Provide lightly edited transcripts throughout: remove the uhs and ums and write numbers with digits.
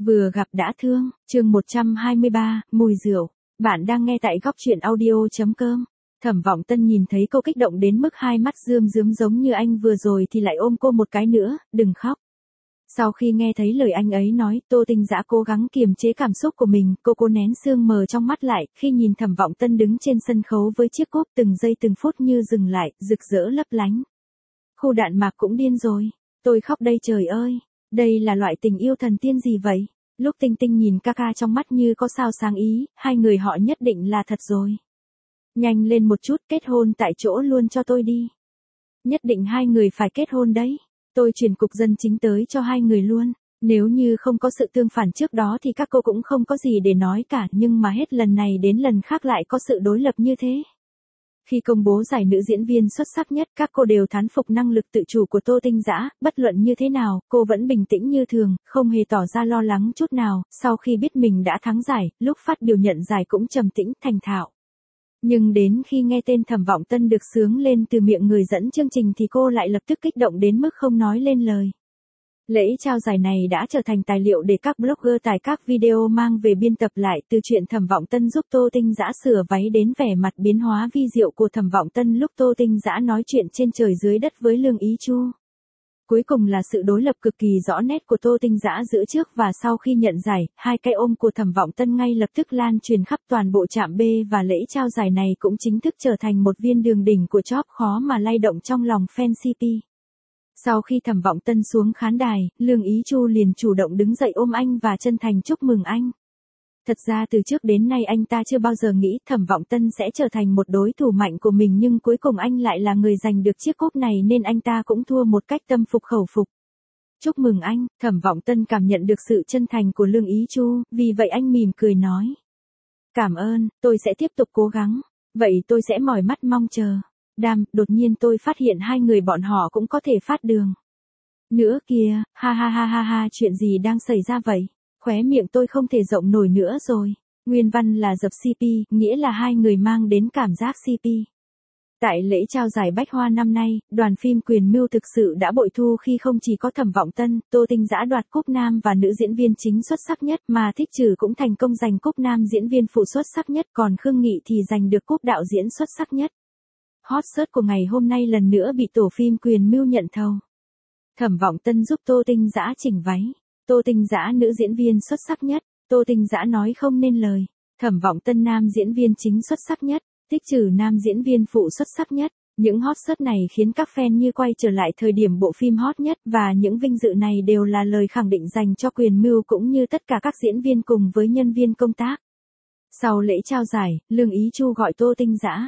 Vừa gặp đã thương, chương 123, mùi rượu. Bạn đang nghe tại góc truyện audio.com. Thẩm Vọng Tân nhìn thấy cô kích động đến mức hai mắt rơm rớm giống như anh vừa rồi thì lại ôm cô một cái nữa, đừng khóc. Sau khi nghe thấy lời anh ấy nói, Tô Tinh Dã cố gắng kiềm chế cảm xúc của mình, cô cố nén sương mờ trong mắt lại, khi nhìn Thẩm Vọng Tân đứng trên sân khấu với chiếc cúp từng giây từng phút như dừng lại, rực rỡ lấp lánh. Khu đạn mạc cũng điên rồi, tôi khóc đây trời ơi. Đây là loại tình yêu thần tiên gì vậy? Lúc Tinh Tinh nhìn Kaka trong mắt như có sao sáng ý, hai người họ nhất định là thật rồi. Nhanh lên một chút, kết hôn tại chỗ luôn cho tôi đi. Nhất định hai người phải kết hôn đấy. Tôi chuyển cục dân chính tới cho hai người luôn. Nếu như không có sự tương phản trước đó thì các cô cũng không có gì để nói cả, nhưng mà hết lần này đến lần khác lại có sự đối lập như thế. Khi công bố giải nữ diễn viên xuất sắc nhất, các cô đều thán phục năng lực tự chủ của Tô Tinh Dã, bất luận như thế nào, cô vẫn bình tĩnh như thường, không hề tỏ ra lo lắng chút nào, sau khi biết mình đã thắng giải, lúc phát biểu nhận giải cũng trầm tĩnh, thành thạo. Nhưng đến khi nghe tên Thẩm Vọng Tân được xướng lên từ miệng người dẫn chương trình thì cô lại lập tức kích động đến mức không nói lên lời. Lễ trao giải này đã trở thành tài liệu để các blogger tải các video mang về biên tập lại, từ chuyện Thẩm Vọng Tân giúp Tô Tinh Dã sửa váy đến vẻ mặt biến hóa vi diệu của Thẩm Vọng Tân lúc Tô Tinh Dã nói chuyện trên trời dưới đất với Lương Ý Chu. Cuối cùng là sự đối lập cực kỳ rõ nét của Tô Tinh Dã giữa trước và sau khi nhận giải, hai cái ôm của Thẩm Vọng Tân ngay lập tức lan truyền khắp toàn bộ trạm B và lễ trao giải này cũng chính thức trở thành một viên đường đỉnh của chóp khó mà lay động trong lòng fan CP. Sau khi Thẩm Vọng Tân xuống khán đài, Lương Ý Chu liền chủ động đứng dậy ôm anh và chân thành chúc mừng anh. Thật ra từ trước đến nay anh ta chưa bao giờ nghĩ Thẩm Vọng Tân sẽ trở thành một đối thủ mạnh của mình, nhưng cuối cùng anh lại là người giành được chiếc cúp này nên anh ta cũng thua một cách tâm phục khẩu phục. Chúc mừng anh, Thẩm Vọng Tân cảm nhận được sự chân thành của Lương Ý Chu, vì vậy anh mỉm cười nói. Cảm ơn, tôi sẽ tiếp tục cố gắng, vậy tôi sẽ mỏi mắt mong chờ. Đột nhiên tôi phát hiện hai người bọn họ cũng có thể phát đường. Nữa kìa, ha ha ha ha ha, chuyện gì đang xảy ra vậy? Khóe miệng tôi không thể rộng nổi nữa rồi. Nguyên văn là dập CP, nghĩa là hai người mang đến cảm giác CP. Tại lễ trao giải Bách Hoa năm nay, đoàn phim Quyền Mưu thực sự đã bội thu khi không chỉ có Thẩm Vọng Tân, Tô Tinh Dã đoạt cúp nam và nữ diễn viên chính xuất sắc nhất, mà Thích Trừ cũng thành công giành cúp nam diễn viên phụ xuất sắc nhất, còn Khương Nghị thì giành được cúp đạo diễn xuất sắc nhất. Hot search của ngày hôm nay lần nữa bị tổ phim Quyền Mưu nhận thầu. Thẩm Vọng Tân giúp Tô Tinh Dã chỉnh váy. Tô Tinh Dã nữ diễn viên xuất sắc nhất. Tô Tinh Dã nói không nên lời. Thẩm Vọng Tân nam diễn viên chính xuất sắc nhất. Thích Trừ nam diễn viên phụ xuất sắc nhất. Những hot search này khiến các fan như quay trở lại thời điểm bộ phim hot nhất, và những vinh dự này đều là lời khẳng định dành cho Quyền Mưu cũng như tất cả các diễn viên cùng với nhân viên công tác. Sau lễ trao giải, Lương Ý Chu gọi Tô Tinh Dã.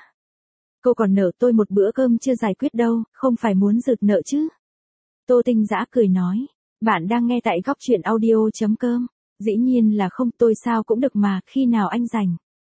Cô còn nợ tôi một bữa cơm chưa giải quyết đâu, không phải muốn rượt nợ chứ? Tô Tinh Dã cười nói. Bạn đang nghe tại góc truyện audio.com. Dĩ nhiên là không, tôi sao cũng được mà, khi nào anh rảnh?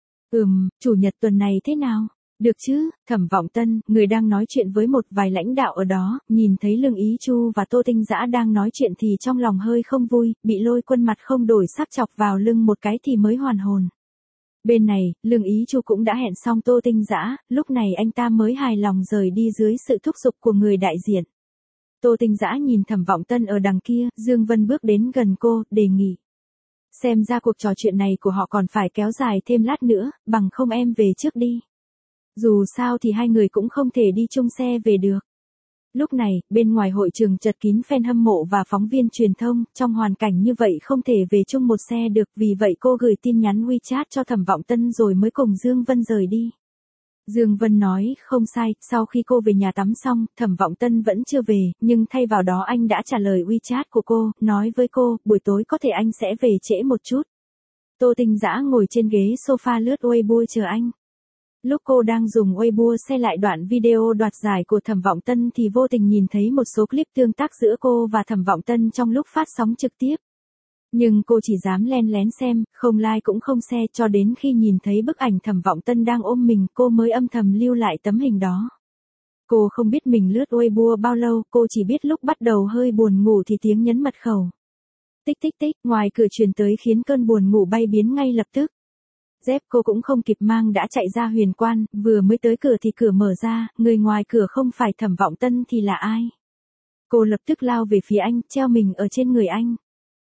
Chủ nhật tuần này thế nào? Được chứ? Thẩm Vọng Tân, người đang nói chuyện với một vài lãnh đạo ở đó, nhìn thấy Lương Ý Chu và Tô Tinh Dã đang nói chuyện thì trong lòng hơi không vui, bị Lôi Quân mặt không đổi sắc chọc vào lưng một cái thì mới hoàn hồn. Bên này, Lương Ý Chu cũng đã hẹn xong Tô Tinh Dã, lúc này anh ta mới hài lòng rời đi dưới sự thúc giục của người đại diện. Tô Tinh Dã nhìn Thẩm Vọng Tân ở đằng kia, Dương Vân bước đến gần cô, đề nghị. Xem ra cuộc trò chuyện này của họ còn phải kéo dài thêm lát nữa, bằng không em về trước đi. Dù sao thì hai người cũng không thể đi chung xe về được. Lúc này, bên ngoài hội trường chật kín fan hâm mộ và phóng viên truyền thông, trong hoàn cảnh như vậy không thể về chung một xe được, vì vậy cô gửi tin nhắn WeChat cho Thẩm Vọng Tân rồi mới cùng Dương Vân rời đi. Dương Vân nói, không sai, sau khi cô về nhà tắm xong, Thẩm Vọng Tân vẫn chưa về, nhưng thay vào đó anh đã trả lời WeChat của cô, nói với cô, buổi tối có thể anh sẽ về trễ một chút. Tô Tinh Dã ngồi trên ghế sofa lướt Weibo chờ anh. Lúc cô đang dùng Weibo xem lại đoạn video đoạt giải của Thẩm Vọng Tân thì vô tình nhìn thấy một số clip tương tác giữa cô và Thẩm Vọng Tân trong lúc phát sóng trực tiếp. Nhưng cô chỉ dám len lén xem, không like cũng không share, cho đến khi nhìn thấy bức ảnh Thẩm Vọng Tân đang ôm mình, cô mới âm thầm lưu lại tấm hình đó. Cô không biết mình lướt Weibo bao lâu, cô chỉ biết lúc bắt đầu hơi buồn ngủ thì tiếng nhấn mật khẩu. Tích tích tích, ngoài cửa truyền tới khiến cơn buồn ngủ bay biến ngay lập tức. Dép cô cũng không kịp mang đã chạy ra Huyền Quan, vừa mới tới cửa thì cửa mở ra, người ngoài cửa không phải Thẩm Vọng Tân thì là ai? Cô lập tức lao về phía anh, treo mình ở trên người anh.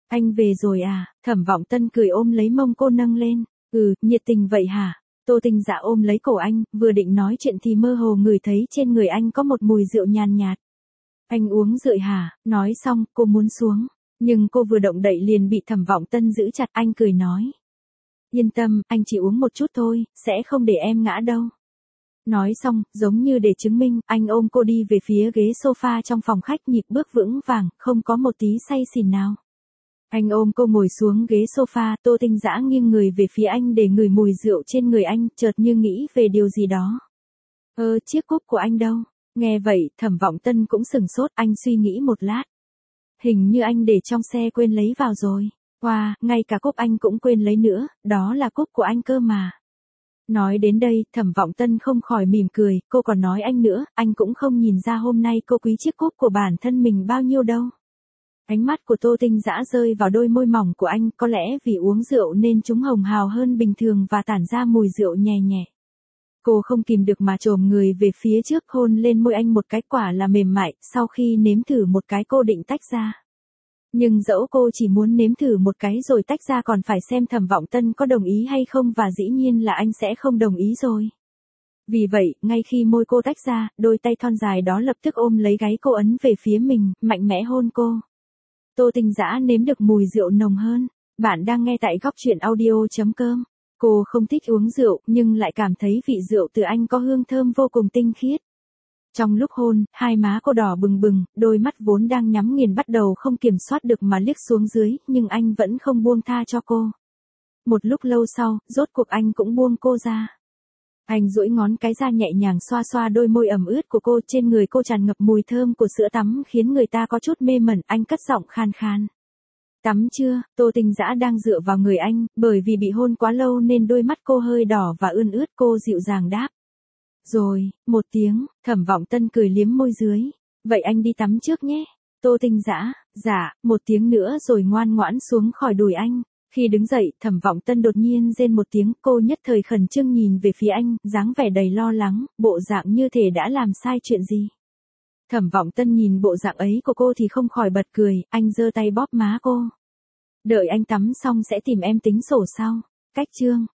Anh về rồi à? Thẩm Vọng Tân cười ôm lấy mông cô nâng lên. Ừ, nhiệt tình vậy hả? Tô Tinh Dã ôm lấy cổ anh, vừa định nói chuyện thì mơ hồ ngửi thấy trên người anh có một mùi rượu nhàn nhạt. Anh uống rượu hả? Nói xong, cô muốn xuống. Nhưng cô vừa động đậy liền bị Thẩm Vọng Tân giữ chặt, anh cười nói. Yên tâm, anh chỉ uống một chút thôi, sẽ không để em ngã đâu. Nói xong, giống như để chứng minh, anh ôm cô đi về phía ghế sofa trong phòng khách, nhịp bước vững vàng, không có một tí say xỉn nào. Anh ôm cô ngồi xuống ghế sofa, Tô Tinh Dã nghiêng người về phía anh để ngửi mùi rượu trên người anh, chợt như nghĩ về điều gì đó. Chiếc cúp của anh đâu? Nghe vậy, Thẩm Vọng Tân cũng sửng sốt, anh suy nghĩ một lát. Hình như anh để trong xe quên lấy vào rồi. Wow, ngay cả cúp anh cũng quên lấy nữa, đó là cúp của anh cơ mà. Nói đến đây, Thẩm Vọng Tân không khỏi mỉm cười, cô còn nói anh nữa, anh cũng không nhìn ra hôm nay cô quý chiếc cúp của bản thân mình bao nhiêu đâu. Ánh mắt của Tô Tinh Dã rơi vào đôi môi mỏng của anh, có lẽ vì uống rượu nên chúng hồng hào hơn bình thường và tản ra mùi rượu nhẹ nhẹ. Cô không kìm được mà chồm người về phía trước hôn lên môi anh một cái, quả là mềm mại, sau khi nếm thử một cái cô định tách ra. Nhưng dẫu cô chỉ muốn nếm thử một cái rồi tách ra còn phải xem Thẩm Vọng Tân có đồng ý hay không, và dĩ nhiên là anh sẽ không đồng ý rồi. Vì vậy, ngay khi môi cô tách ra, đôi tay thon dài đó lập tức ôm lấy gáy cô ấn về phía mình, mạnh mẽ hôn cô. Tô Tinh Dã nếm được mùi rượu nồng hơn. Bạn đang nghe tại góc truyện audio.com. Cô không thích uống rượu nhưng lại cảm thấy vị rượu từ anh có hương thơm vô cùng tinh khiết. Trong lúc hôn, hai má cô đỏ bừng bừng, đôi mắt vốn đang nhắm nghiền bắt đầu không kiểm soát được mà liếc xuống dưới, nhưng anh vẫn không buông tha cho cô. Một lúc lâu sau, rốt cuộc anh cũng buông cô ra. Anh duỗi ngón cái ra nhẹ nhàng xoa xoa đôi môi ẩm ướt của cô, trên người cô tràn ngập mùi thơm của sữa tắm khiến người ta có chút mê mẩn, anh cất giọng khan khan. Tắm chưa? Tô Tinh Dã đang dựa vào người anh, bởi vì bị hôn quá lâu nên đôi mắt cô hơi đỏ và ươn ướt, cô dịu dàng đáp. Rồi, một tiếng, Thẩm Vọng Tân cười liếm môi dưới. Vậy anh đi tắm trước nhé. Tô Tinh Dã, dạ, một tiếng nữa rồi ngoan ngoãn xuống khỏi đùi anh. Khi đứng dậy, Thẩm Vọng Tân đột nhiên rên một tiếng, cô nhất thời khẩn trương nhìn về phía anh, dáng vẻ đầy lo lắng, bộ dạng như thể đã làm sai chuyện gì. Thẩm Vọng Tân nhìn bộ dạng ấy của cô thì không khỏi bật cười, anh giơ tay bóp má cô. Đợi anh tắm xong sẽ tìm em tính sổ sau. Cách chương